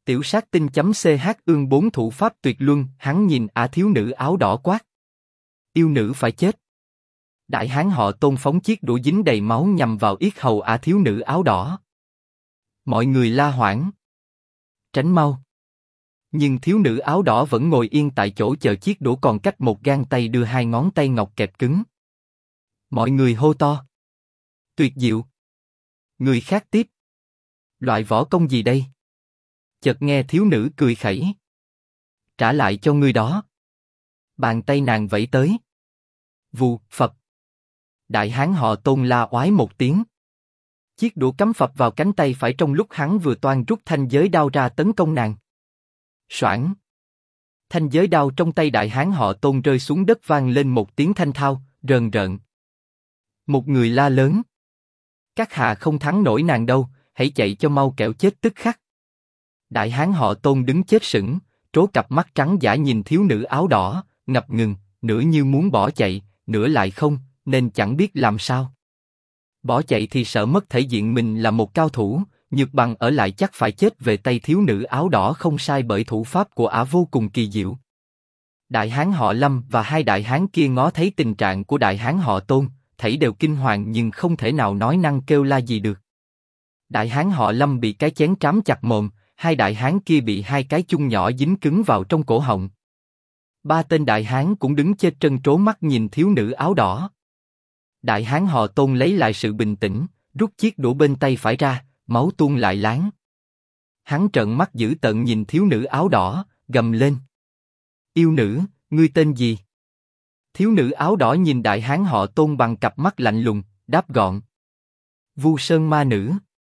Tiểu sát tinh.ch ương 4 thủ pháp tuyệt luân, hắn nhìn thiếu nữ áo đỏ quát. Yêu nữ phải chết. Đại hán họ Tôn phóng chiếc đũa dính đầy máu nhằm vào yết hầu thiếu nữ áo đỏ. Mọi người la hoảng. Tránh mau. Nhưng thiếu nữ áo đỏ vẫn ngồi yên tại chỗ chờ chiếc đũa còn cách một gang tay đưa hai ngón tay ngọc kẹp cứng. Mọi người hô to. Tuyệt diệu. Người khác tiếp. Loại võ công gì đây? Chợt nghe thiếu nữ cười khẩy. Trả lại cho ngươi đó. Bàn tay nàng vẫy tới. Vù, phập. Đại hán họ Tôn la oái một tiếng. Chiếc đũa cắm phập vào cánh tay phải trong lúc hắn vừa toan rút thanh giới đao ra tấn công nàng. Soảng. Thanh giới đao trong tay đại hán họ Tôn rơi xuống đất vang lên một tiếng thanh thao, rờn rợn. Một người la lớn. Các hạ không thắng nổi nàng đâu, hãy chạy cho mau kẻo chết tức khắc. Đại hán họ Tôn đứng chết sững, trố cặp mắt trắng dã nhìn thiếu nữ áo đỏ, ngập ngừng, nửa như muốn bỏ chạy, nửa lại không, nên chẳng biết làm sao. Bỏ chạy thì sợ mất thể diện mình là một cao thủ, nhược bằng ở lại chắc phải chết về tay thiếu nữ áo đỏ không sai bởi thủ pháp của ả vô cùng kỳ diệu. Đại hán họ Lâm và hai đại hán kia ngó thấy tình trạng của đại hán họ Tôn, thảy đều kinh hoàng nhưng không thể nào nói năng kêu la gì được. Đại hán họ Lâm bị cái chén trám chặt mồm, hai đại hán kia bị hai cái chung nhỏ dính cứng vào trong cổ họng. Ba tên đại hán cũng đứng chết trân trố mắt nhìn thiếu nữ áo đỏ. Đại hán họ Tôn lấy lại sự bình tĩnh, rút chiếc đũa bên tay phải ra, máu tuôn lại láng. Hắn trợn mắt dữ tợn nhìn thiếu nữ áo đỏ, gầm lên. Yêu nữ, ngươi tên gì? Thiếu nữ áo đỏ nhìn đại hán họ Tôn bằng cặp mắt lạnh lùng, đáp gọn. Vu Sơn ma nữ.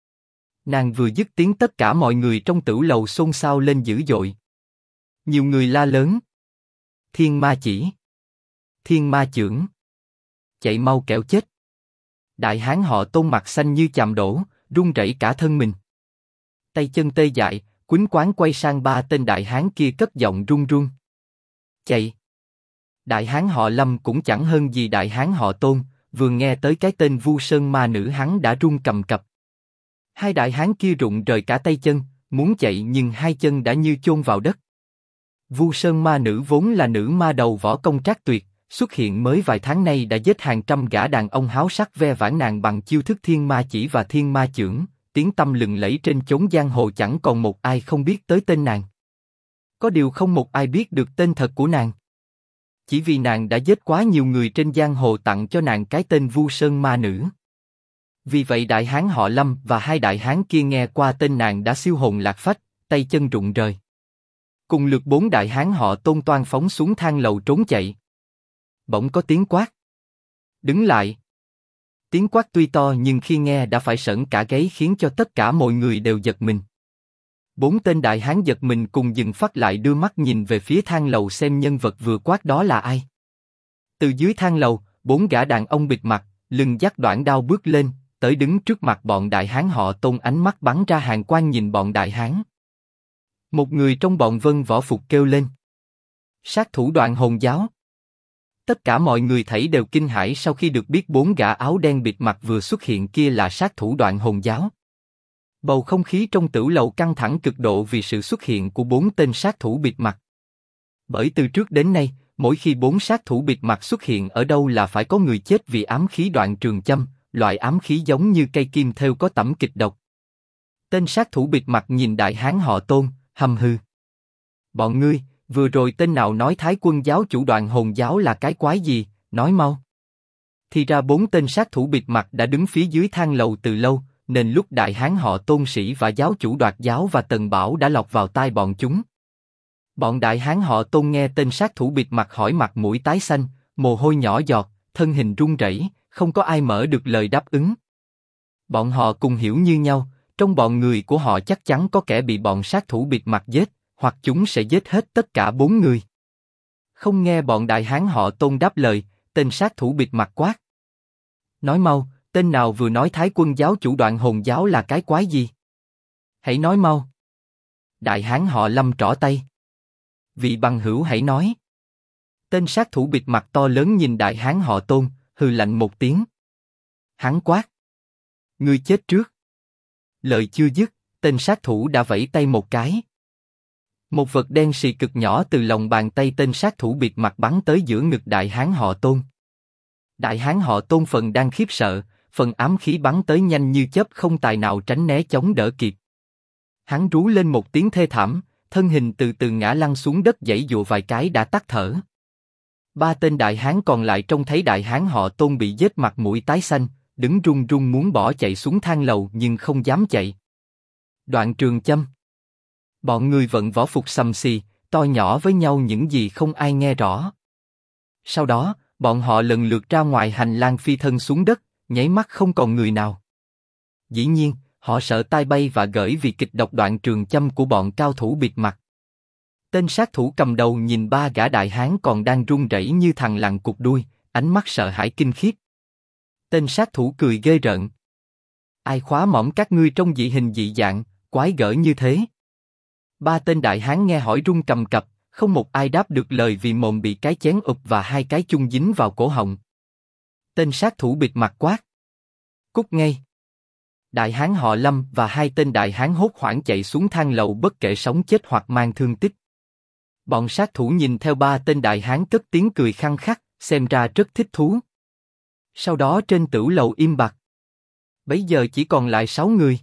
Nàng vừa dứt tiếng tất cả mọi người trong tửu lầu xôn xao lên dữ dội. Nhiều người la lớn. Thiên ma chỉ. Thiên ma chưởng. Chạy mau kẻo chết. Đại hán họ Tôn mặt xanh như chàm đổ, run rẩy cả thân mình. Tay chân tê dại, quýnh quáng quay sang ba tên đại hán kia cất giọng run run. Chạy. Đại hán họ Lâm cũng chẳng hơn gì đại hán họ Tôn, vừa nghe tới cái tên Vu Sơn ma nữ hắn đã run cầm cập. Hai đại hán kia rụng rời cả tay chân, muốn chạy nhưng hai chân đã như chôn vào đất. Vu Sơn ma nữ vốn là nữ ma đầu võ công trác tuyệt, xuất hiện mới vài tháng nay đã giết hàng trăm gã đàn ông háo sắc ve vãn nàng bằng chiêu thức thiên ma chỉ và thiên ma chưởng, tiếng tăm lừng lẫy trên chốn giang hồ chẳng còn một ai không biết tới tên nàng. Có điều không một ai biết được tên thật của nàng. Chỉ vì nàng đã giết quá nhiều người trên giang hồ tặng cho nàng cái tên Vu Sơn ma nữ. Vì vậy đại hán họ Lâm và hai đại hán kia nghe qua tên nàng đã siêu hồn lạc phách, tay chân rụng rời. Cùng lượt bốn đại hán họ Tôn toan phóng xuống thang lầu trốn chạy. Bỗng có tiếng quát. Đứng lại. Tiếng quát tuy to nhưng khi nghe đã phải sởn cả gáy khiến cho tất cả mọi người đều giật mình. Bốn tên đại hán giật mình cùng dừng phát lại đưa mắt nhìn về phía thang lầu xem nhân vật vừa quát đó là ai. Từ dưới thang lầu, bốn gã đàn ông bịt mặt, lưng dắt đoản đao bước lên, tới đứng trước mặt bọn đại hán họ Tôn, ánh mắt bắn ra hàn quang nhìn bọn đại hán. Một người trong bọn vân võ phục kêu lên. Sát thủ Đoạn Hồn giáo. Tất cả mọi người thảy đều kinh hãi sau khi được biết bốn gã áo đen bịt mặt vừa xuất hiện kia là sát thủ Đoạn Hồn giáo. Bầu không khí trong tửu lầu căng thẳng cực độ vì sự xuất hiện của bốn tên sát thủ bịt mặt. Bởi từ trước đến nay, mỗi khi bốn sát thủ bịt mặt xuất hiện ở đâu là phải có người chết vì ám khí đoạn trường châm, loại ám khí giống như cây kim thêu có tẩm kịch độc. Tên sát thủ bịt mặt nhìn đại hán họ Tôn, hầm hừ. Bọn ngươi, vừa rồi tên nào nói Thái Quân giáo chủ Đoạn Hồn giáo là cái quái gì, nói mau. Thì ra bốn tên sát thủ bịt mặt đã đứng phía dưới thang lầu từ lâu, nên lúc đại hán họ Tôn sĩ và giáo chủ Đoạt giáo và Tần Bảo đã lọt vào tai bọn chúng. Bọn đại hán họ Tôn nghe tên sát thủ bịt mặt hỏi mặt mũi tái xanh, mồ hôi nhỏ giọt, thân hình run rẩy, không có ai mở được lời đáp ứng. Bọn họ cùng hiểu như nhau, trong bọn người của họ chắc chắn có kẻ bị bọn sát thủ bịt mặt giết, hoặc chúng sẽ giết hết tất cả bốn người. Không nghe bọn đại hán họ Tôn đáp lời, tên sát thủ bịt mặt quát. Nói mau, tên nào vừa nói Thái Quân giáo chủ Đoạn Hồn giáo là cái quái gì? Hãy nói mau. Đại hán họ Lâm trỏ tay. Vị bằng hữu hãy nói. Tên sát thủ bịt mặt to lớn nhìn đại hán họ Tôn, hừ lạnh một tiếng. Hắn quát. Ngươi chết trước. Lời chưa dứt, tên sát thủ đã vẫy tay một cái. Một vật đen xì cực nhỏ từ lòng bàn tay tên sát thủ bịt mặt bắn tới giữa ngực đại hán họ Tôn. Đại hán họ Tôn phần đang khiếp sợ, phần ám khí bắn tới nhanh như chớp không tài nào tránh né chống đỡ kịp. Hắn rú lên một tiếng thê thảm, thân hình từ từ ngã lăn xuống đất giãy giụa vài cái đã tắt thở. Ba tên đại hán còn lại trông thấy đại hán họ Tôn bị giết mặt mũi tái xanh, đứng run run muốn bỏ chạy xuống thang lầu nhưng không dám chạy. Đoạn Trường Châm. Bọn người vận võ phục xầm xì, to nhỏ với nhau những gì không ai nghe rõ. Sau đó, bọn họ lần lượt ra ngoài hành lang phi thân xuống đất, nháy mắt không còn người nào. Dĩ nhiên, họ sợ tai bay và gởi vì kịch độc Đoạn Trường Châm của bọn cao thủ bịt mặt. Tên sát thủ cầm đầu nhìn ba gã đại hán còn đang run rẩy như thằn lằn cụt đuôi, ánh mắt sợ hãi kinh khiếp. Tên sát thủ cười ghê rợn. Ai khóa mõm các ngươi trong dị hình dị dạng, quái gở như thế? Ba tên đại hán nghe hỏi run cầm cập, không một ai đáp được lời vì mồm bị cái chén ụp và hai cái chung dính vào cổ họng. Tên sát thủ bịt mặt quát: cút ngay! Đại hán họ Lâm và hai tên đại hán hốt hoảng chạy xuống thang lầu bất kể sống chết hoặc mang thương tích. Bọn sát thủ nhìn theo ba tên đại hán cất tiếng cười khăng khắc, xem ra rất thích thú. Sau đó trên tửu lầu im bặt. Bấy giờ chỉ còn lại 6 người.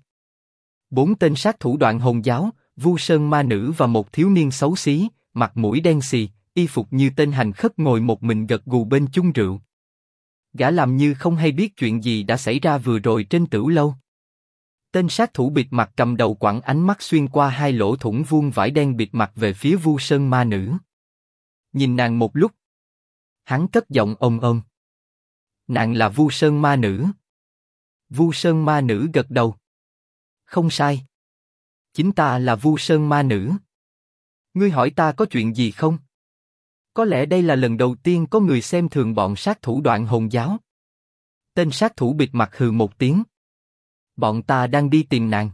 4 tên sát thủ Đoạn Hồn Giáo, Vu Sơn Ma Nữ và một thiếu niên xấu xí, mặt mũi đen xì, y phục như tên hành khất ngồi một mình gật gù bên chung rượu. Gã làm như không hay biết chuyện gì đã xảy ra vừa rồi trên tửu lâu. Tên sát thủ bịt mặt cầm đầu quẳng ánh mắt xuyên qua hai lỗ thủng vuông vải đen bịt mặt về phía Vu Sơn Ma Nữ. Nhìn nàng một lúc, hắn cất giọng ôm ôm: nàng là Vu Sơn Ma Nữ. Vu Sơn Ma Nữ gật đầu: không sai. Chính ta là Vu Sơn Ma Nữ. Ngươi hỏi ta có chuyện gì không? Có lẽ đây là lần đầu tiên có người xem thường bọn sát thủ Đoạn Hồn Giáo. Tên sát thủ bịt mặt hừ một tiếng: bọn ta đang đi tìm nàng.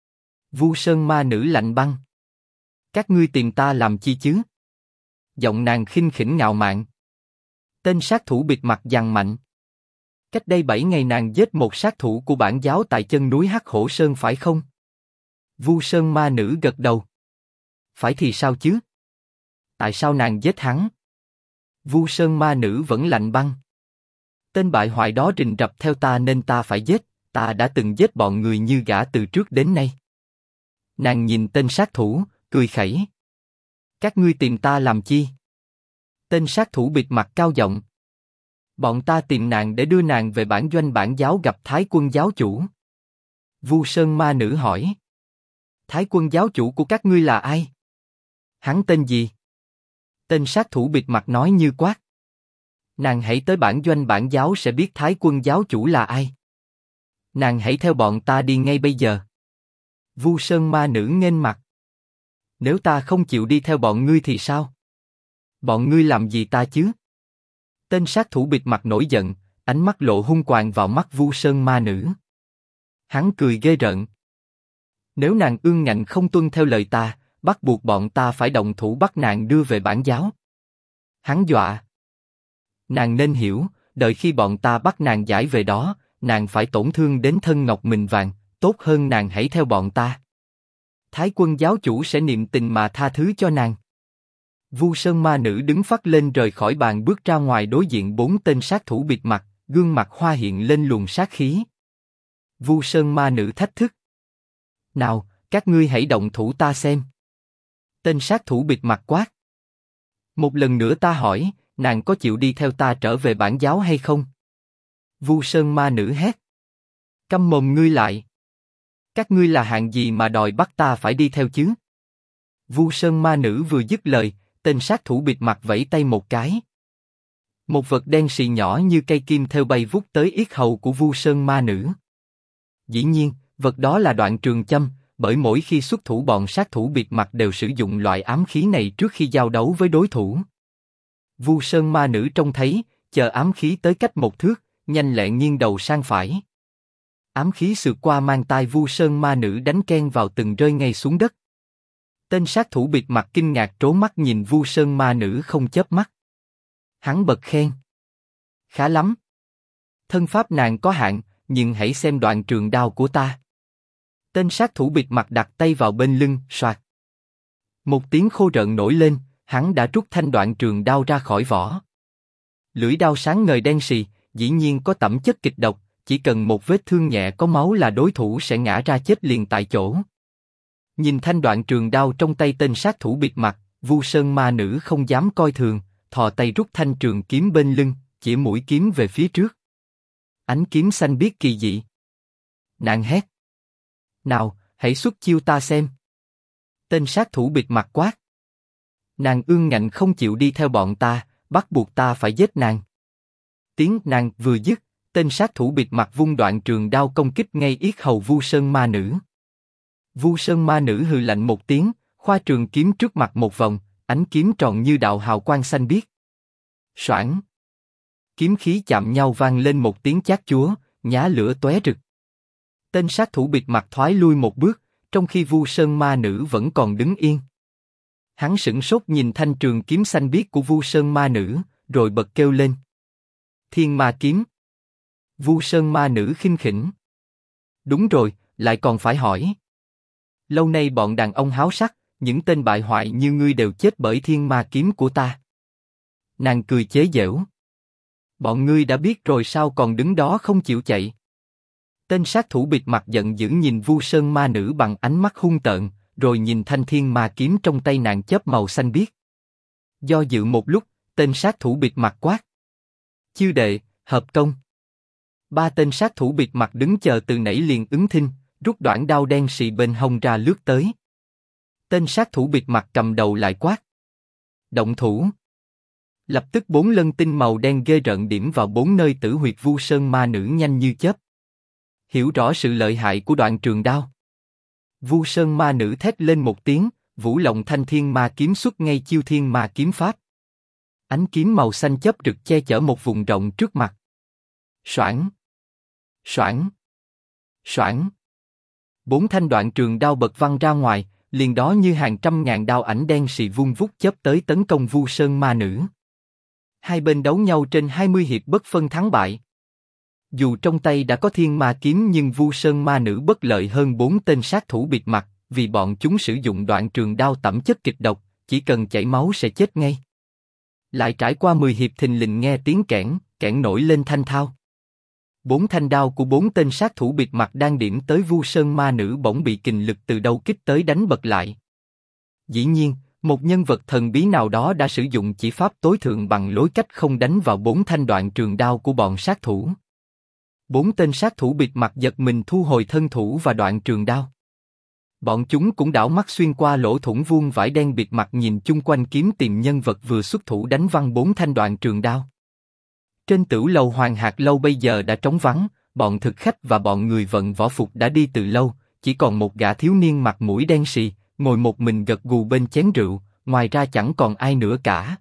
Vu Sơn Ma Nữ lạnh băng: các ngươi tìm ta làm chi chứ? Giọng nàng khinh khỉnh ngạo mạn. Tên sát thủ bịt mặt giằng mạnh: cách đây 7 ngày nàng giết một sát thủ của bản giáo tại chân núi Hắc Hổ Sơn phải không? Vu Sơn Ma Nữ gật đầu: phải thì sao chứ? Tại sao nàng giết hắn? Vu Sơn Ma Nữ vẫn lạnh băng: tên bại hoại đó rình rập theo ta nên ta phải giết. Ta đã từng giết bọn người như gã từ trước đến nay. Nàng nhìn tên sát thủ, cười khẩy: các ngươi tìm ta làm chi? Tên sát thủ bịt mặt cao giọng: bọn ta tìm nàng để đưa nàng về bản doanh bản giáo gặp Thái Quân giáo chủ. Vu Sơn Ma Nữ hỏi: Thái Quân giáo chủ của các ngươi là ai? Hắn tên gì? Tên sát thủ bịt mặt nói như quát: nàng hãy tới bản doanh bản giáo sẽ biết Thái Quân giáo chủ là ai. Nàng hãy theo bọn ta đi ngay bây giờ. Vu Sơn Ma Nữ nghênh mặt: nếu ta không chịu đi theo bọn ngươi thì sao? Bọn ngươi làm gì ta chứ? Tên sát thủ bịt mặt nổi giận, ánh mắt lộ hung quàng vào mắt Vu Sơn Ma Nữ. Hắn cười ghê rợn: nếu nàng ương ngạnh không tuân theo lời ta, bắt buộc bọn ta phải động thủ bắt nàng đưa về bản giáo. Hắn dọa: nàng nên hiểu, đợi khi bọn ta bắt nàng giải về đó, nàng phải tổn thương đến thân ngọc mình vàng, tốt hơn nàng hãy theo bọn ta. Thái Quân giáo chủ sẽ niệm tình mà tha thứ cho nàng. Vu Sơn Ma Nữ đứng phắt lên rời khỏi bàn bước ra ngoài đối diện 4 tên sát thủ bịt mặt, gương mặt hoa hiện lên luồng sát khí. Vu Sơn Ma Nữ thách thức: nào, các ngươi hãy động thủ ta xem. Tên sát thủ bịt mặt quát: một lần nữa ta hỏi, nàng có chịu đi theo ta trở về bản giáo hay không? Vu Sơn Ma Nữ hét: câm mồm ngươi lại. Các ngươi là hạng gì mà đòi bắt ta phải đi theo chứ? Vu Sơn Ma Nữ vừa dứt lời, tên sát thủ bịt mặt vẫy tay một cái. Một vật đen xì nhỏ như cây kim thêu bay vút tới yết hầu của Vu Sơn Ma Nữ. Dĩ nhiên, vật đó là Đoạn Trường Châm, bởi mỗi khi xuất thủ bọn sát thủ bịt mặt đều sử dụng loại ám khí này trước khi giao đấu với đối thủ. Vu Sơn Ma Nữ trông thấy, chờ ám khí tới cách 1 thước, nhanh lẹ nghiêng đầu sang phải. Ám khí sượt qua mang tai Vu Sơn Ma Nữ đánh ken vào từng rơi ngay xuống đất. Tên sát thủ bịt mặt kinh ngạc trố mắt nhìn Vu Sơn Ma Nữ không chớp mắt. Hắn bật khen: khá lắm. Thân pháp nàng có hạn, nhưng hãy xem đoạn trường đao của ta. Tên sát thủ bịt mặt đặt tay vào bên lưng, soạt. Một tiếng khô rợn nổi lên, hắn đã rút thanh đoạn trường đao ra khỏi vỏ. Lưỡi đao sáng ngời đen sì, dĩ nhiên có tẩm chất kịch độc, chỉ cần một vết thương nhẹ có máu là đối thủ sẽ ngã ra chết liền tại chỗ. Nhìn thanh đoạn trường đao trong tay tên sát thủ bịt mặt, Vu Sơn ma nữ không dám coi thường, thò tay rút thanh trường kiếm bên lưng, chỉ mũi kiếm về phía trước. Ánh kiếm xanh biếc kỳ dị. Nàng hét: "Nào, hãy xuất chiêu ta xem." Tên sát thủ bịt mặt quát: "Nàng ương ngạnh không chịu đi theo bọn ta, bắt buộc ta phải giết nàng." Tiếng nàng vừa dứt, tên sát thủ bịt mặt vung đoạn trường đao công kích ngay yết hầu Vu Sơn ma nữ. Vu Sơn ma nữ hừ lạnh một tiếng, khoa trường kiếm trước mặt một vòng, ánh kiếm tròn như đạo hào quang xanh biếc. Soảng! Kiếm khí chạm nhau vang lên một tiếng chát chúa, nhá lửa tóe rực. Tên sát thủ bịt mặt thoái lui một bước, trong khi Vu Sơn ma nữ vẫn còn đứng yên. Hắn sửng sốt nhìn thanh trường kiếm xanh biếc của Vu Sơn ma nữ, rồi bật kêu lên: "Thiên ma kiếm!" Vu Sơn ma nữ khinh khỉnh: "Đúng rồi, lại còn phải hỏi. Lâu nay bọn đàn ông háo sắc, những tên bại hoại như ngươi đều chết bởi thiên ma kiếm của ta." Nàng cười chế giễu: "Bọn ngươi đã biết rồi sao còn đứng đó không chịu chạy?" Tên sát thủ bịt mặt giận dữ nhìn Vu Sơn ma nữ bằng ánh mắt hung tợn, rồi nhìn thanh thiên ma kiếm trong tay nàng chớp màu xanh biếc. Do dự một lúc, tên sát thủ bịt mặt quát: "Chư đệ, hợp công!" Ba tên sát thủ bịt mặt đứng chờ từ nãy liền ứng thinh, rút đoạn đao đen sì bên hông ra lướt tới. Tên sát thủ bịt mặt cầm đầu lại quát: "Động thủ!" Lập tức 4 lân tinh màu đen ghê rợn điểm vào 4 nơi tử huyệt Vu Sơn ma nữ nhanh như chớp. Hiểu rõ sự lợi hại của đoạn trường đao, Vu Sơn ma nữ thét lên một tiếng, vũ lòng thanh thiên ma kiếm xuất ngay chiêu thiên ma kiếm pháp. Ánh kiếm màu xanh chớp rực che chở một vùng rộng trước mặt. Soảng, soảng, soảng. 4 thanh đoạn trường đao bật văng ra ngoài, liền đó như hàng trăm ngàn đao ảnh đen sì vung vút chớp tới tấn công Vu Sơn ma nữ. Hai bên đấu nhau trên 20 hiệp bất phân thắng bại. Dù trong tay đã có thiên ma kiếm nhưng Vu Sơn ma nữ bất lợi hơn 4 tên sát thủ bịt mặt, vì bọn chúng sử dụng đoạn trường đao tẩm chất kịch độc, chỉ cần chảy máu sẽ chết ngay. Lại trải qua 10 hiệp thình lình nghe tiếng kẽn, kẽn nổi lên thanh thao. 4 thanh đao của 4 tên sát thủ bịt mặt đang điểm tới Vu Sơn ma nữ bỗng bị kình lực từ đâu kích tới đánh bật lại. Dĩ nhiên, một nhân vật thần bí nào đó đã sử dụng chỉ pháp tối thượng bằng lối cách không đánh vào 4 thanh đoạn trường đao của bọn sát thủ. 4 tên sát thủ bịt mặt giật mình thu hồi thân thủ và đoạn trường đao. Bọn chúng cũng đảo mắt xuyên qua lỗ thủng vuông vải đen bịt mặt nhìn chung quanh kiếm tìm nhân vật vừa xuất thủ đánh văng 4 thanh đoạn trường đao. Trên tửu lầu Hoàng Hạc Lâu bây giờ đã trống vắng, bọn thực khách và bọn người vận võ phục đã đi từ lâu, chỉ còn một gã thiếu niên mặt mũi đen sì, ngồi một mình gật gù bên chén rượu, ngoài ra chẳng còn ai nữa cả.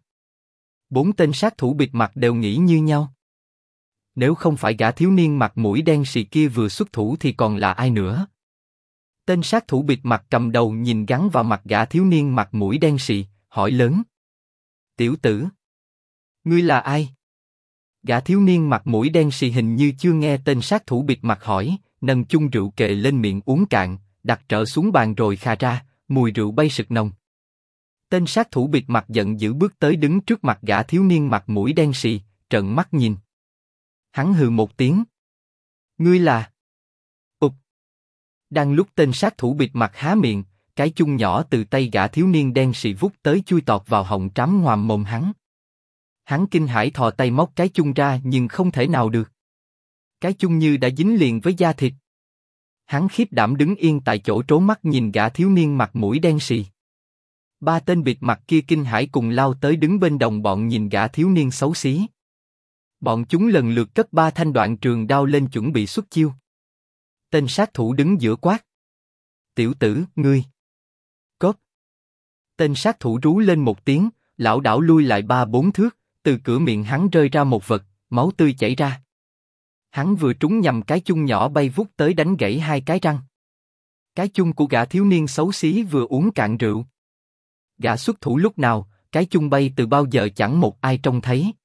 4 tên sát thủ bịt mặt đều nghĩ như nhau. Nếu không phải gã thiếu niên mặt mũi đen sì kia vừa xuất thủ thì còn là ai nữa? Tên sát thủ bịt mặt cầm đầu nhìn gắn vào mặt gã thiếu niên mặt mũi đen sì, hỏi lớn: "Tiểu tử, ngươi là ai?" Gã thiếu niên mặt mũi đen sì hình như chưa nghe tên sát thủ bịt mặt hỏi, nâng chung rượu kệ lên miệng uống cạn, đặt trở xuống bàn rồi khà ra, mùi rượu bay sực nồng. Tên sát thủ bịt mặt giận dữ bước tới đứng trước mặt gã thiếu niên mặt mũi đen sì, trợn mắt nhìn. Hắn hừ một tiếng: "Ngươi là?" Ụp! Đang lúc tên sát thủ bịt mặt há miệng, cái chung nhỏ từ tay gã thiếu niên đen sì vút tới chui tọt vào họng trám ngoàm mồm hắn. Hắn kinh hãi thò tay móc cái chung ra nhưng không thể nào được. Cái chung như đã dính liền với da thịt. Hắn khiếp đảm đứng yên tại chỗ trố mắt nhìn gã thiếu niên mặt mũi đen sì. 3 tên bịt mặt kia kinh hãi cùng lao tới đứng bên đồng bọn nhìn gã thiếu niên xấu xí. Bọn chúng lần lượt cất 3 thanh đoạn trường đao lên chuẩn bị xuất chiêu. Tên sát thủ đứng giữa quát: "Tiểu tử, ngươi!" Cốp! Tên sát thủ rú lên một tiếng, lảo đảo lui lại 3-4 thước, từ cửa miệng hắn rơi ra một vật, máu tươi chảy ra. Hắn vừa trúng nhầm cái chung nhỏ bay vút tới đánh gãy 2 cái răng. Cái chung của gã thiếu niên xấu xí vừa uống cạn rượu. Gã xuất thủ lúc nào, cái chung bay từ bao giờ chẳng một ai trông thấy.